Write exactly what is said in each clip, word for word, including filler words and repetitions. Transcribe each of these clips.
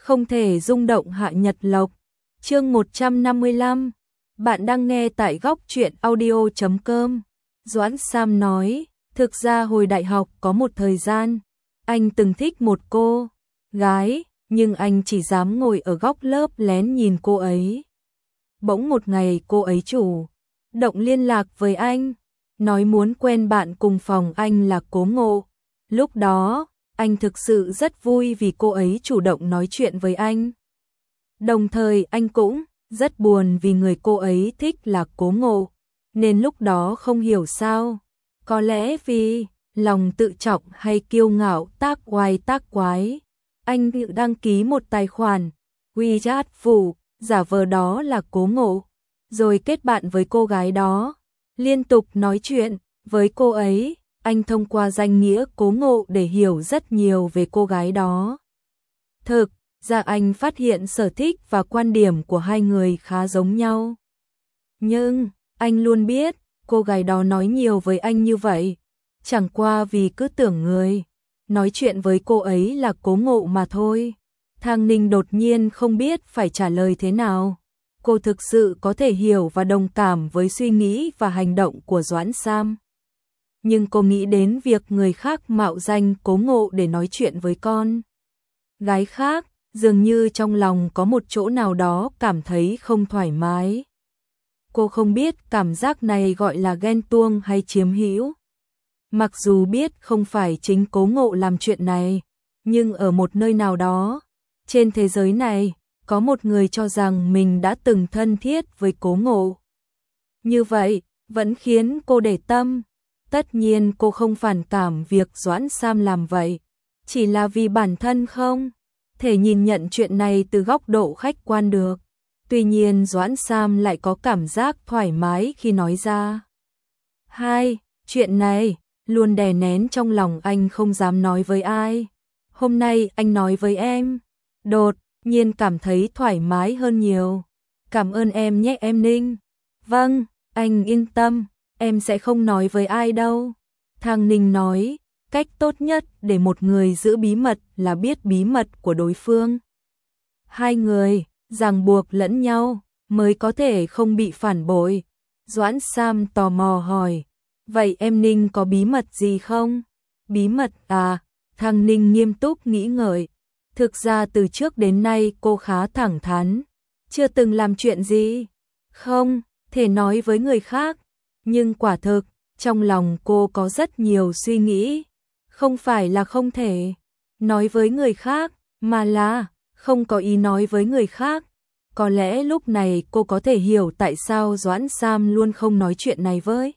không thể rung động Hạ Nhật Lộc. Chương một trăm năm mươi lăm. Bạn đang nghe tại góc truyện audio chấm com. Doãn Sam nói, thực ra hồi đại học có một thời gian, anh từng thích một cô gái, nhưng anh chỉ dám ngồi ở góc lớp lén nhìn cô ấy. Bỗng một ngày cô ấy chủ động liên lạc với anh, nói muốn quen bạn cùng phòng anh là Cố Ngộ. Lúc đó, anh thực sự rất vui vì cô ấy chủ động nói chuyện với anh. Đồng thời anh cũng rất buồn vì người cô ấy thích là Cố Ngộ, nên lúc đó không hiểu sao, có lẽ vì lòng tự trọng hay kiêu ngạo tác oai tác quái, anh tự đăng ký một tài khoản WeChat phụ, giả vờ đó là Cố Ngộ, rồi kết bạn với cô gái đó, liên tục nói chuyện với cô ấy. Anh thông qua danh nghĩa Cố Ngộ để hiểu rất nhiều về cô gái đó. Thực ra anh phát hiện sở thích và quan điểm của hai người khá giống nhau. Nhưng, anh luôn biết, cô gái đó nói nhiều với anh như vậy, chẳng qua vì cứ tưởng người nói chuyện với cô ấy là Cố Ngộ mà thôi. Thang Ninh đột nhiên không biết phải trả lời thế nào. Cô thực sự có thể hiểu và đồng cảm với suy nghĩ và hành động của Doãn Sam. Nhưng cô nghĩ đến việc người khác mạo danh Cố Ngộ để nói chuyện với con gái khác, dường như trong lòng có một chỗ nào đó cảm thấy không thoải mái. Cô không biết cảm giác này gọi là ghen tuông hay chiếm hữu. Mặc dù biết không phải chính Cố Ngộ làm chuyện này, nhưng ở một nơi nào đó, trên thế giới này, có một người cho rằng mình đã từng thân thiết với Cố Ngộ. Như vậy, vẫn khiến cô để tâm. Tất nhiên cô không phản cảm việc Doãn Sam làm vậy, chỉ là vì bản thân không thể nhìn nhận chuyện này từ góc độ khách quan được. Tuy nhiên Doãn Sam lại có cảm giác thoải mái khi nói ra. Hai, chuyện này luôn đè nén trong lòng anh không dám nói với ai. Hôm nay anh nói với em, đột nhiên cảm thấy thoải mái hơn nhiều. Cảm ơn em nhé em Ninh. Vâng, anh yên tâm. Em sẽ không nói với ai đâu. Thang Ninh nói, cách tốt nhất để một người giữ bí mật là biết bí mật của đối phương. Hai người ràng buộc lẫn nhau mới có thể không bị phản bội. Doãn Sam tò mò hỏi, vậy em Ninh có bí mật gì không? Bí mật à? Thang Ninh nghiêm túc nghĩ ngợi. Thực ra từ trước đến nay cô khá thẳng thắn, chưa từng làm chuyện gì không thể nói với người khác. Nhưng quả thực, trong lòng cô có rất nhiều suy nghĩ. Không phải là không thể nói với người khác, mà là không có ý nói với người khác. Có lẽ lúc này cô có thể hiểu tại sao Doãn Sam luôn không nói chuyện này với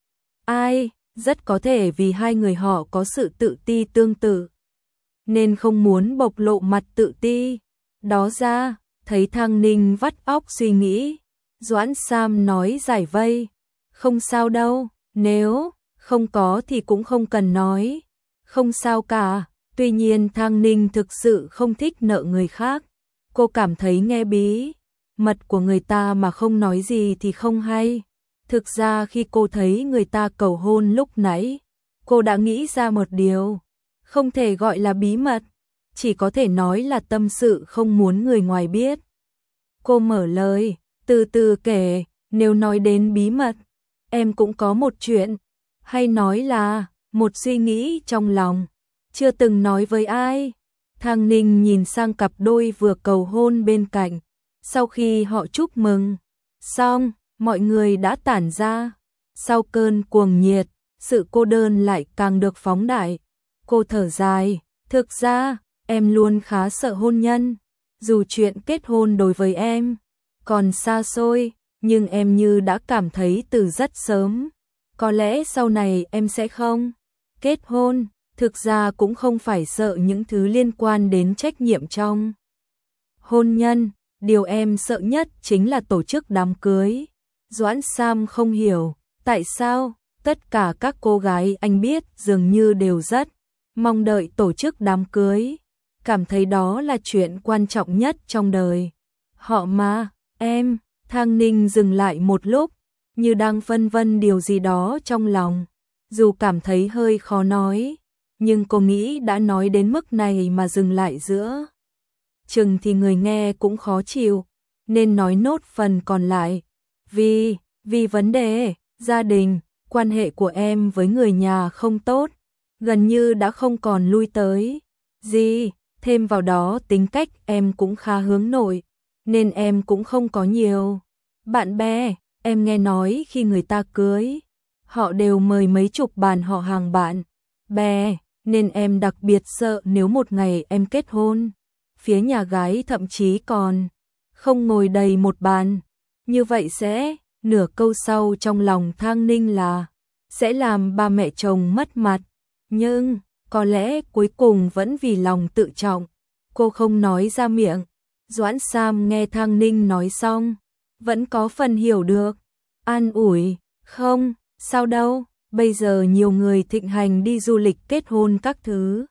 ai. Rất có thể vì hai người họ có sự tự ti tương tự, nên không muốn bộc lộ mặt tự ti. Đó ra, thấy Thang Ninh vắt óc suy nghĩ, Doãn Sam nói giải vây. Không sao đâu, nếu không có thì cũng không cần nói. Không sao cả, tuy nhiên Thang Ninh thực sự không thích nợ người khác. Cô cảm thấy nghe bí mật của người ta mà không nói gì thì không hay. Thực ra khi cô thấy người ta cầu hôn lúc nãy, cô đã nghĩ ra một điều. Không thể gọi là bí mật, chỉ có thể nói là tâm sự không muốn người ngoài biết. Cô mở lời, từ từ kể, nếu nói đến bí mật, em cũng có một chuyện, hay nói là một suy nghĩ trong lòng, chưa từng nói với ai. Thang Ninh nhìn sang cặp đôi vừa cầu hôn bên cạnh. Sau khi họ chúc mừng xong, mọi người đã tản ra. Sau cơn cuồng nhiệt, sự cô đơn lại càng được phóng đại. Cô thở dài, thực ra, em luôn khá sợ hôn nhân. Dù chuyện kết hôn đối với em còn xa xôi, nhưng em như đã cảm thấy từ rất sớm. Có lẽ sau này em sẽ không kết hôn. Thực ra cũng không phải sợ những thứ liên quan đến trách nhiệm trong hôn nhân. Điều em sợ nhất chính là tổ chức đám cưới. Doãn Sam không hiểu tại sao tất cả các cô gái anh biết dường như đều rất mong đợi tổ chức đám cưới. Cảm thấy đó là chuyện quan trọng nhất trong đời họ mà. Em, Thang Ninh dừng lại một lúc, như đang phân vân điều gì đó trong lòng. Dù cảm thấy hơi khó nói, nhưng cô nghĩ đã nói đến mức này mà dừng lại giữa chừng thì người nghe cũng khó chịu, nên nói nốt phần còn lại. Vì, vì vấn đề, gia đình, quan hệ của em với người nhà không tốt, gần như đã không còn lui tới. Gì, thêm vào đó tính cách em cũng khá hướng nội, nên em cũng không có nhiều bạn bè. Em nghe nói khi người ta cưới, họ đều mời mấy chục bàn họ hàng bạn bè, nên em đặc biệt sợ nếu một ngày em kết hôn, phía nhà gái thậm chí còn không ngồi đầy một bàn. Như vậy sẽ, nửa câu sau trong lòng Thang Ninh là sẽ làm ba mẹ chồng mất mặt, nhưng có lẽ cuối cùng vẫn vì lòng tự trọng, cô không nói ra miệng. Doãn Sam nghe Thang Ninh nói xong, vẫn có phần hiểu được, an ủi, không, sao đâu, bây giờ nhiều người thịnh hành đi du lịch kết hôn các thứ.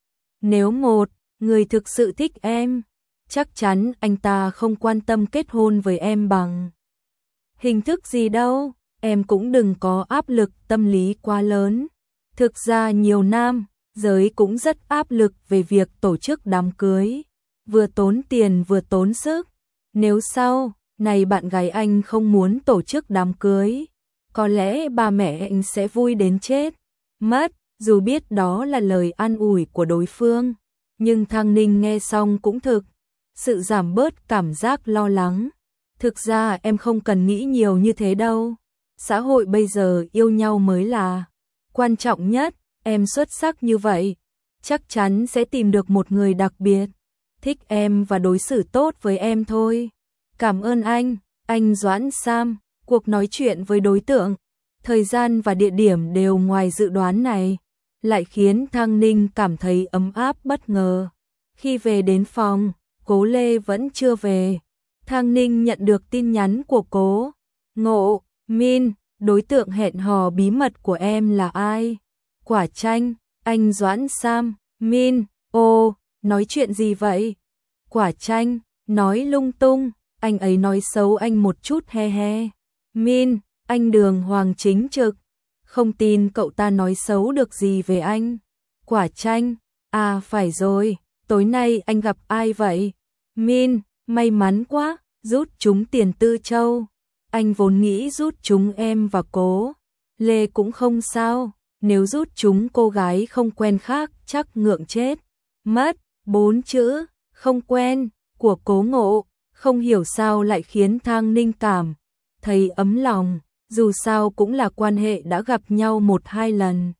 Nếu một người thực sự thích em, chắc chắn anh ta không quan tâm kết hôn với em bằng hình thức gì đâu, em cũng đừng có áp lực tâm lý quá lớn. Thực ra nhiều nam giới cũng rất áp lực về việc tổ chức đám cưới, vừa tốn tiền vừa tốn sức. Nếu sau này bạn gái anh không muốn tổ chức đám cưới, có lẽ ba mẹ anh sẽ vui đến chết mất. Dù biết đó là lời an ủi của đối phương, nhưng Thang Ninh nghe xong cũng thực sự giảm bớt cảm giác lo lắng. Thực ra em không cần nghĩ nhiều như thế đâu. Xã hội bây giờ yêu nhau mới là quan trọng nhất. Em xuất sắc như vậy, chắc chắn sẽ tìm được một người đặc biệt, thích em và đối xử tốt với em thôi. Cảm ơn anh, anh Doãn Sam. Cuộc nói chuyện với đối tượng, thời gian và địa điểm đều ngoài dự đoán này, lại khiến Thang Ninh cảm thấy ấm áp bất ngờ. Khi về đến phòng, Cố Lê vẫn chưa về. Thang Ninh nhận được tin nhắn của Cố Ngộ Min, đối tượng hẹn hò bí mật của em là ai? Quả Chanh, anh Doãn Sam. Min, ô, nói chuyện gì vậy? Quả Chanh, nói lung tung, anh ấy nói xấu anh một chút he he. Min, anh đường hoàng chính trực, không tin cậu ta nói xấu được gì về anh. Quả Chanh, à phải rồi, tối nay anh gặp ai vậy? Min, may mắn quá, rút chúng tiền Tư Châu. Anh vốn nghĩ rút chúng em và Cố Lê cũng không sao, nếu rút chúng cô gái không quen khác chắc ngượng chết mất. Bốn chữ không quen của Cố Ngộ không hiểu sao lại khiến Thang Ninh cảm thấy ấm lòng, dù sao cũng là quan hệ đã gặp nhau một hai lần.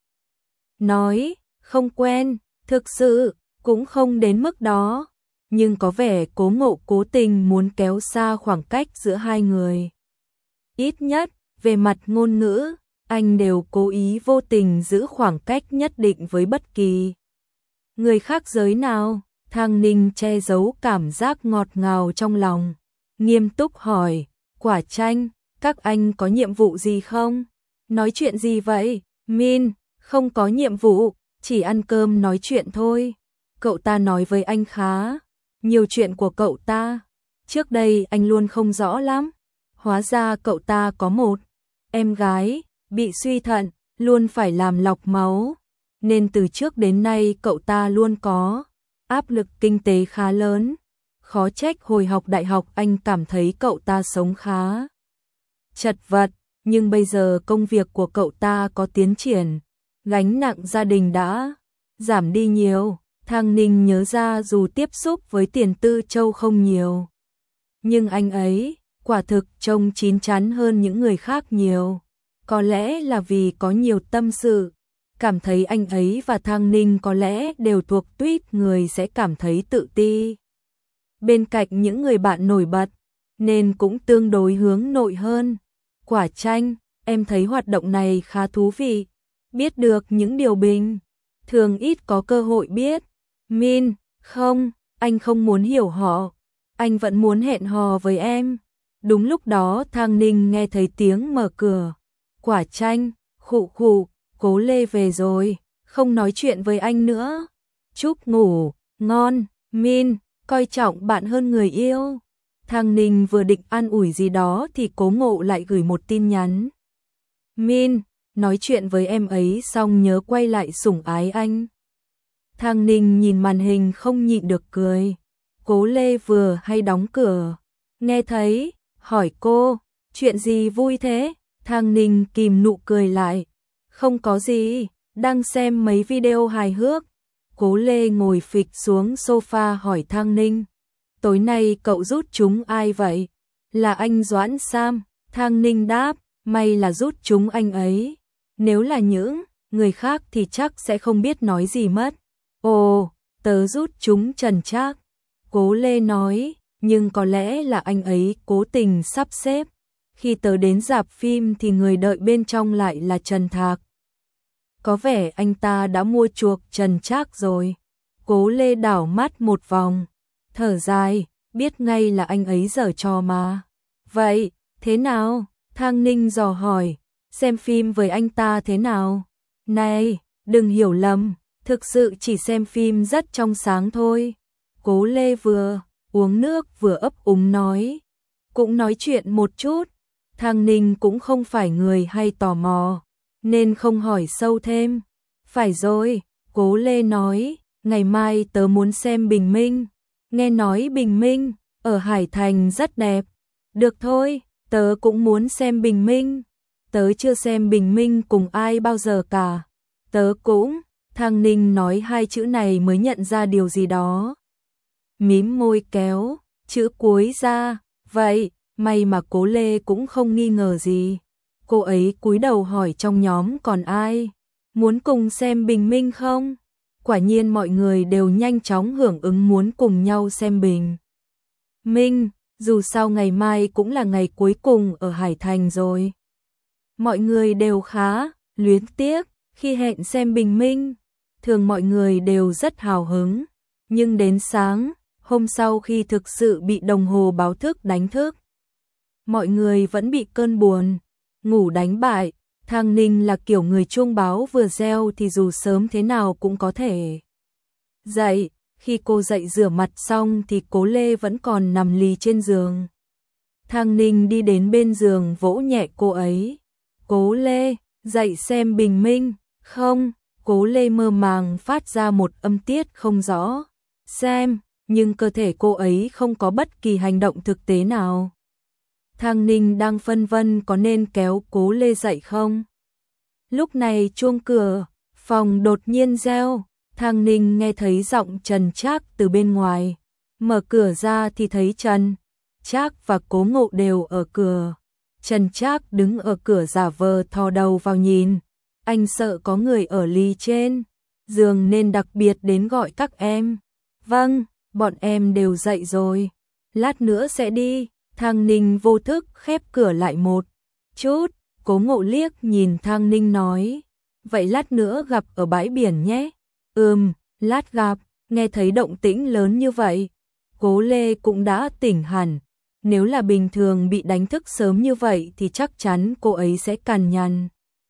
Nói không quen, thực sự cũng không đến mức đó, nhưng có vẻ Cố Ngộ cố tình muốn kéo xa khoảng cách giữa hai người. Ít nhất, về mặt ngôn ngữ, anh đều cố ý vô tình giữ khoảng cách nhất định với bất kỳ người khác giới nào. Thang Ninh che giấu cảm giác ngọt ngào trong lòng, nghiêm túc hỏi, Quả Chanh, các anh có nhiệm vụ gì không? Nói chuyện gì vậy? Min, không có nhiệm vụ, chỉ ăn cơm nói chuyện thôi. Cậu ta nói với anh khá nhiều chuyện của cậu ta, trước đây anh luôn không rõ lắm. Hóa ra cậu ta có một em gái bị suy thận, luôn phải làm lọc máu, nên từ trước đến nay cậu ta luôn có áp lực kinh tế khá lớn. Khó trách hồi học đại học anh cảm thấy cậu ta sống khá chật vật, nhưng bây giờ công việc của cậu ta có tiến triển, gánh nặng gia đình đã giảm đi nhiều. Thang Ninh nhớ ra dù tiếp xúc với Tiền Tư Châu không nhiều, nhưng anh ấy quả thực trông chín chắn hơn những người khác nhiều. Có lẽ là vì có nhiều tâm sự, cảm thấy anh ấy và Thang Ninh có lẽ đều thuộc tuýp người sẽ cảm thấy tự ti bên cạnh những người bạn nổi bật, nên cũng tương đối hướng nội hơn. Quả Chanh, em thấy hoạt động này khá thú vị, biết được những điều bình thường ít có cơ hội biết. Min, không, anh không muốn hiểu họ, anh vẫn muốn hẹn hò với em. Đúng lúc đó Thang Ninh nghe thấy tiếng mở cửa. Quả Chanh, khụ khụ, Cố Lê về rồi, không nói chuyện với anh nữa. Chúc ngủ ngon, Min, coi trọng bạn hơn người yêu. Thang Ninh vừa định an ủi gì đó thì Cố Ngộ lại gửi một tin nhắn. Min, nói chuyện với em ấy xong nhớ quay lại sủng ái anh. Thang Ninh nhìn màn hình không nhịn được cười. Cố Lê vừa hay đóng cửa, nghe thấy, hỏi cô, chuyện gì vui thế? Thang Ninh kìm nụ cười lại, không có gì, đang xem mấy video hài hước. Cố Lê ngồi phịch xuống sofa hỏi Thang Ninh, tối nay cậu rút chúng ai vậy? Là anh Doãn Sam. Thang Ninh đáp, may là rút chúng anh ấy. Nếu là những người khác thì chắc sẽ không biết nói gì mất. Ồ, tớ rút chúng Trần Trác. Cố Lê nói, nhưng có lẽ là anh ấy cố tình sắp xếp. Khi tớ đến rạp phim thì người đợi bên trong lại là Trần Thạc. Có vẻ anh ta đã mua chuộc Trần Trác rồi. Cố Lê đảo mắt một vòng, thở dài, biết ngay là anh ấy giở trò mà. Vậy, thế nào? Thang Ninh dò hỏi, xem phim với anh ta thế nào? Này, đừng hiểu lầm, thực sự chỉ xem phim rất trong sáng thôi. Cố Lê vừa uống nước vừa ấp úng nói, cũng nói chuyện một chút. Thang Ninh cũng không phải người hay tò mò, nên không hỏi sâu thêm. Phải rồi, Cố Lê nói, ngày mai tớ muốn xem Bình Minh. Nghe nói Bình Minh ở Hải Thành rất đẹp. Được thôi, tớ cũng muốn xem Bình Minh. Tớ chưa xem Bình Minh cùng ai bao giờ cả. Tớ cũng. Thang Ninh nói hai chữ này mới nhận ra điều gì đó. Mím môi kéo chữ cuối ra. Vậy, may mà Cố Lê cũng không nghi ngờ gì. Cô ấy cúi đầu hỏi trong nhóm còn ai muốn cùng xem Bình Minh không? Quả nhiên mọi người đều nhanh chóng hưởng ứng muốn cùng nhau xem Bình Minh, dù sao ngày mai cũng là ngày cuối cùng ở Hải Thành rồi. Mọi người đều khá luyến tiếc khi hẹn xem Bình Minh, thường mọi người đều rất hào hứng, nhưng đến sáng hôm sau khi thực sự bị đồng hồ báo thức đánh thức, mọi người vẫn bị cơn buồn ngủ đánh bại. Thang Ninh là kiểu người chuông báo vừa reo thì dù sớm thế nào cũng có thể dậy. Khi cô dậy rửa mặt xong thì Cố Lê vẫn còn nằm lì trên giường. Thang Ninh đi đến bên giường vỗ nhẹ cô ấy. Cố Lê, dậy xem Bình Minh. Không, Cố Lê mơ màng phát ra một âm tiết không rõ. Xem, nhưng cơ thể cô ấy không có bất kỳ hành động thực tế nào. Thang Ninh đang phân vân có nên kéo Cố Lê dậy không. Lúc này chuông cửa phòng đột nhiên reo. Thang Ninh nghe thấy giọng Trần Trác từ bên ngoài. Mở cửa ra thì thấy Trần Trác và Cố Ngộ đều ở cửa. Trần Trác đứng ở cửa giả vờ thò đầu vào nhìn. Anh sợ có người ở lì trên giường nên đặc biệt đến gọi các em. Vâng, bọn em đều dậy rồi. Lát nữa sẽ đi. Thang Ninh vô thức khép cửa lại một chút. Cố Ngộ liếc nhìn Thang Ninh nói, vậy lát nữa gặp ở bãi biển nhé. Ừm, lát gặp. Nghe thấy động tĩnh lớn như vậy, Cố Lê cũng đã tỉnh hẳn. Nếu là bình thường bị đánh thức sớm như vậy thì chắc chắn cô ấy sẽ cằn nhằn.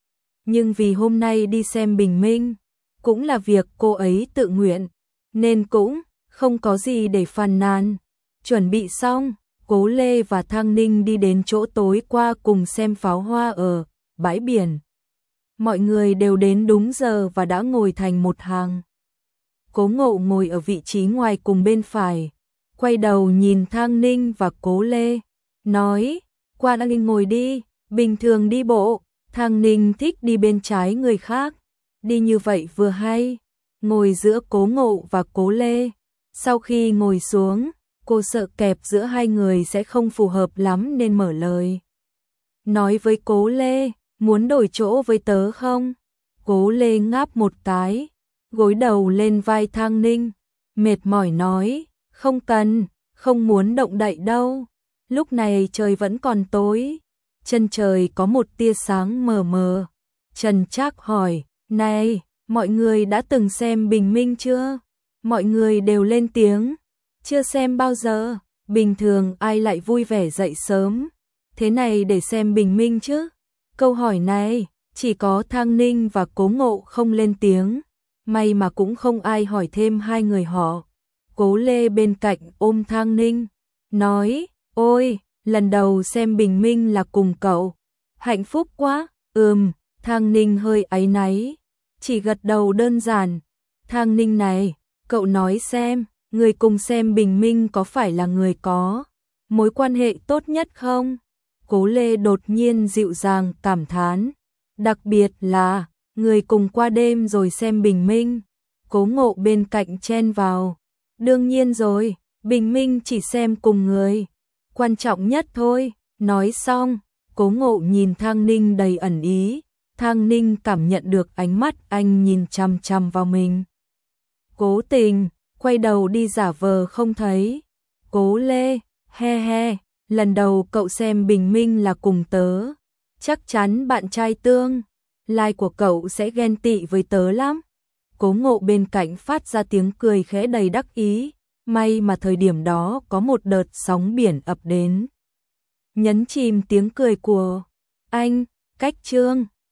Nhưng vì hôm nay đi xem Bình Minh, cũng là việc cô ấy tự nguyện, nên cũng không có gì để phàn nàn. Chuẩn bị xong, Cố Lê và Thang Ninh đi đến chỗ tối qua cùng xem pháo hoa ở bãi biển. Mọi người đều đến đúng giờ và đã ngồi thành một hàng. Cố Ngộ ngồi ở vị trí ngoài cùng bên phải, quay đầu nhìn Thang Ninh và Cố Lê, nói, qua Thang Ninh ngồi đi, bình thường đi bộ, Thang Ninh thích đi bên trái người khác, đi như vậy vừa hay, ngồi giữa Cố Ngộ và Cố Lê. Sau khi ngồi xuống, cô sợ kẹp giữa hai người sẽ không phù hợp lắm nên mở lời. Nói với Cố Lê, muốn đổi chỗ với tớ không? Cố Lê ngáp một cái, gối đầu lên vai Thang Ninh, mệt mỏi nói, không cần, không muốn động đậy đâu. Lúc này trời vẫn còn tối, chân trời có một tia sáng mờ mờ. Trần Trác hỏi, này, mọi người đã từng xem Bình Minh chưa? Mọi người đều lên tiếng, chưa xem bao giờ. Bình thường ai lại vui vẻ dậy sớm thế này để xem Bình Minh chứ? Câu hỏi này, chỉ có Thang Ninh và Cố Ngộ không lên tiếng. May mà cũng không ai hỏi thêm hai người họ. Cố Lê bên cạnh ôm Thang Ninh, nói, ôi, lần đầu xem Bình Minh là cùng cậu. Hạnh phúc quá. Ừm, Thang Ninh hơi áy náy, chỉ gật đầu đơn giản. Thang Ninh này, cậu nói xem, người cùng xem bình minh có phải là người có mối quan hệ tốt nhất không? Cố Lê đột nhiên dịu dàng cảm thán, đặc biệt là người cùng qua đêm rồi xem bình minh. Cố Ngộ bên cạnh chen vào, đương nhiên rồi, bình minh chỉ xem cùng người, quan trọng nhất thôi. Nói xong, Cố Ngộ nhìn Thang Ninh đầy ẩn ý, Thang Ninh cảm nhận được ánh mắt anh nhìn chằm chằm vào mình. Cố Tình quay đầu đi giả vờ không thấy. Cố Lê, he he, lần đầu cậu xem bình minh là cùng tớ, chắc chắn bạn trai tương lai của cậu sẽ ghen tị với tớ lắm. Cố Ngộ bên cạnh phát ra tiếng cười khẽ đầy đắc ý, may mà thời điểm đó có một đợt sóng biển ập đến, nhấn chìm tiếng cười của anh. Cách chương